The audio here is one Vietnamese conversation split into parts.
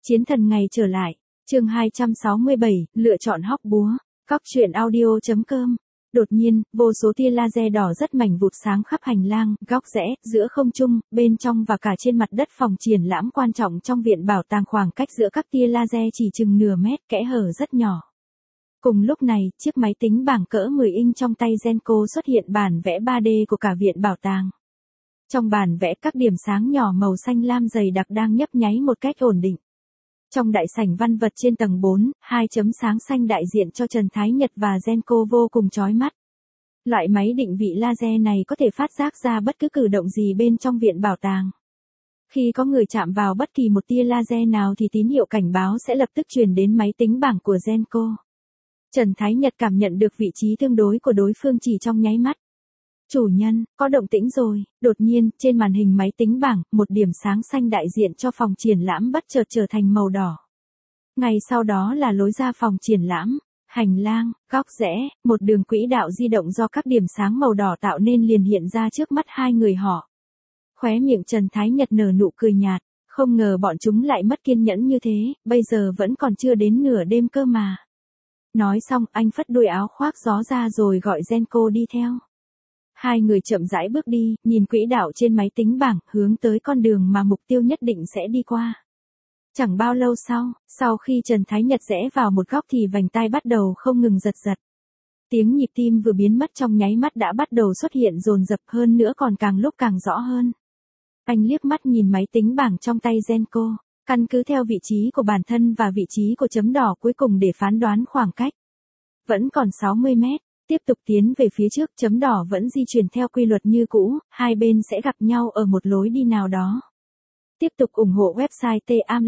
Chiến thần ngày trở lại. Chương 267, lựa chọn hóc búa. Góc truyện audio.com. Đột nhiên, vô số tia laser đỏ rất mảnh vụt sáng khắp hành lang, góc rẽ, giữa không trung, bên trong và cả trên mặt đất phòng triển lãm quan trọng trong viện bảo tàng. Khoảng cách giữa các tia laser chỉ chừng nửa mét, kẽ hở rất nhỏ. Cùng lúc này, chiếc máy tính bảng cỡ 10 inch trong tay Genco xuất hiện bản vẽ 3D của cả viện bảo tàng. Trong bản vẽ, các điểm sáng nhỏ màu xanh lam dày đặc đang nhấp nháy một cách ổn định. Trong đại sảnh văn vật trên tầng 4, hai chấm sáng xanh đại diện cho Trần Thái Nhật và Genco vô cùng chói mắt. Loại máy định vị laser này có thể phát giác ra bất cứ cử động gì bên trong viện bảo tàng. Khi có người chạm vào bất kỳ một tia laser nào thì tín hiệu cảnh báo sẽ lập tức truyền đến máy tính bảng của Genco. Trần Thái Nhật cảm nhận được vị trí tương đối của đối phương chỉ trong nháy mắt. Chủ nhân, có động tĩnh rồi. Đột nhiên, trên màn hình máy tính bảng, một điểm sáng xanh đại diện cho phòng triển lãm bất chợt trở thành màu đỏ. Ngay sau đó là lối ra phòng triển lãm, hành lang, góc rẽ, một đường quỹ đạo di động do các điểm sáng màu đỏ tạo nên liền hiện ra trước mắt hai người họ. Khóe miệng Trần Thái Nhật nở nụ cười nhạt, không ngờ bọn chúng lại mất kiên nhẫn như thế, bây giờ vẫn còn chưa đến nửa đêm cơ mà. Nói xong, anh phất đuôi áo khoác gió ra rồi gọi Genco đi theo. Hai người chậm rãi bước đi, nhìn quỹ đạo trên máy tính bảng, hướng tới con đường mà mục tiêu nhất định sẽ đi qua. Chẳng bao lâu sau khi Trần Thái Nhật rẽ vào một góc thì vành tai bắt đầu không ngừng giật giật. Tiếng nhịp tim vừa biến mất trong nháy mắt đã bắt đầu xuất hiện dồn dập hơn nữa còn càng lúc càng rõ hơn. Anh liếc mắt nhìn máy tính bảng trong tay Genco, căn cứ theo vị trí của bản thân và vị trí của chấm đỏ cuối cùng để phán đoán khoảng cách. Vẫn còn 60 mét. Tiếp tục tiến về phía trước, chấm đỏ vẫn di chuyển theo quy luật như cũ, hai bên sẽ gặp nhau ở một lối đi nào đó. Tiếp tục ủng hộ website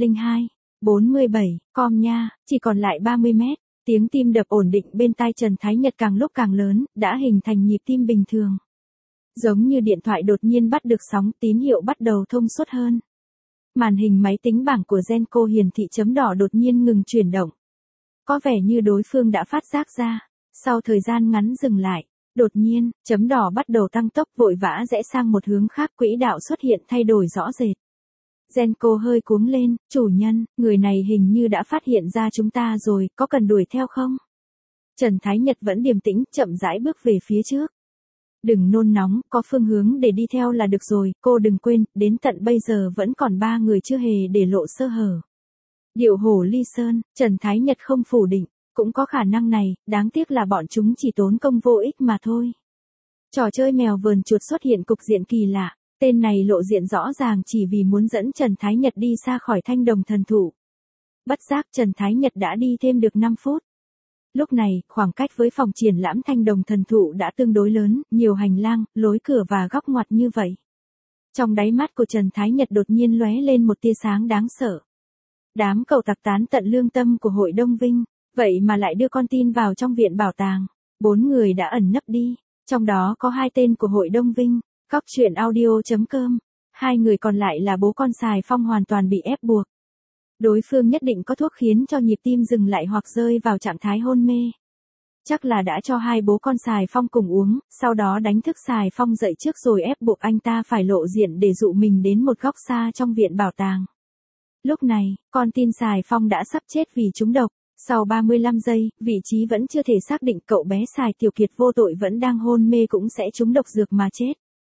tamlinh247.com nha, chỉ còn lại 30 mét. Tiếng tim đập ổn định bên tai Trần Thái Nhật càng lúc càng lớn, đã hình thành nhịp tim bình thường. Giống như điện thoại đột nhiên bắt được sóng, tín hiệu bắt đầu thông suốt hơn. Màn hình máy tính bảng của Genco hiển thị chấm đỏ đột nhiên ngừng chuyển động. Có vẻ như đối phương đã phát giác ra. Sau thời gian ngắn dừng lại, đột nhiên, chấm đỏ bắt đầu tăng tốc vội vã rẽ sang một hướng khác, quỹ đạo xuất hiện thay đổi rõ rệt. Genco hơi cuống lên, chủ nhân, người này hình như đã phát hiện ra chúng ta rồi, có cần đuổi theo không? Trần Thái Nhật vẫn điềm tĩnh, chậm rãi bước về phía trước. Đừng nôn nóng, có phương hướng để đi theo là được rồi, cô đừng quên, đến tận bây giờ vẫn còn 3 người chưa hề để lộ sơ hở. Điệu hổ ly sơn, Trần Thái Nhật không phủ định. Cũng có khả năng này, đáng tiếc là bọn chúng chỉ tốn công vô ích mà thôi. Trò chơi mèo vờn chuột xuất hiện cục diện kỳ lạ, tên này lộ diện rõ ràng chỉ vì muốn dẫn Trần Thái Nhật đi xa khỏi thanh đồng thần thụ. Bất giác Trần Thái Nhật đã đi thêm được 5 phút. Lúc này, khoảng cách với phòng triển lãm thanh đồng thần thụ đã tương đối lớn, nhiều hành lang, lối cửa và góc ngoặt như vậy. Trong đáy mắt của Trần Thái Nhật đột nhiên lóe lên một tia sáng đáng sợ. Đám cẩu tặc tán tận lương tâm của hội Đông Vinh. Vậy mà lại đưa con tin vào trong viện bảo tàng. 4 người đã ẩn nấp đi, trong đó có 2 tên của hội Đông Vinh. Góc truyện audio.com. 2 người còn lại là bố con Sài Phong hoàn toàn bị ép buộc. Đối phương nhất định có thuốc khiến cho nhịp tim dừng lại hoặc rơi vào trạng thái hôn mê. Chắc là đã cho 2 bố con Sài Phong cùng uống, sau đó đánh thức Sài Phong dậy trước rồi ép buộc anh ta phải lộ diện để dụ mình đến một góc xa trong viện bảo tàng. Lúc này, con tin Sài Phong đã sắp chết vì trúng độc. Sau 35 giây, vị trí vẫn chưa thể xác định, cậu bé Sài Tiểu Kiệt vô tội vẫn đang hôn mê cũng sẽ trúng độc dược mà chết.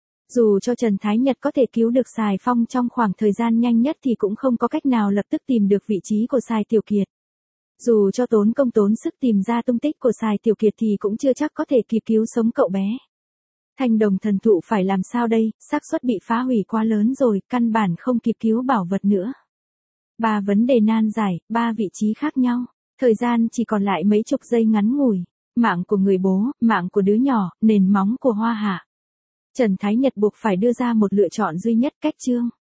Dù cho Trần Thái Nhật có thể cứu được Sài Phong trong khoảng thời gian nhanh nhất thì cũng không có cách nào lập tức tìm được vị trí của Sài Tiểu Kiệt. Dù cho tốn công tốn sức tìm ra tung tích của Sài Tiểu Kiệt thì cũng chưa chắc có thể kịp cứu sống cậu bé. Thanh đồng thần thụ phải làm sao đây, xác suất bị phá hủy quá lớn rồi, căn bản không kịp cứu bảo vật nữa. 3 vấn đề nan giải, 3 vị trí khác nhau. Thời gian chỉ còn lại mấy chục giây ngắn ngủi. Mạng của người bố, mạng của đứa nhỏ, nền móng của Hoa Hạ. Trần Thái Nhật buộc phải đưa ra một lựa chọn duy nhất, cách chương.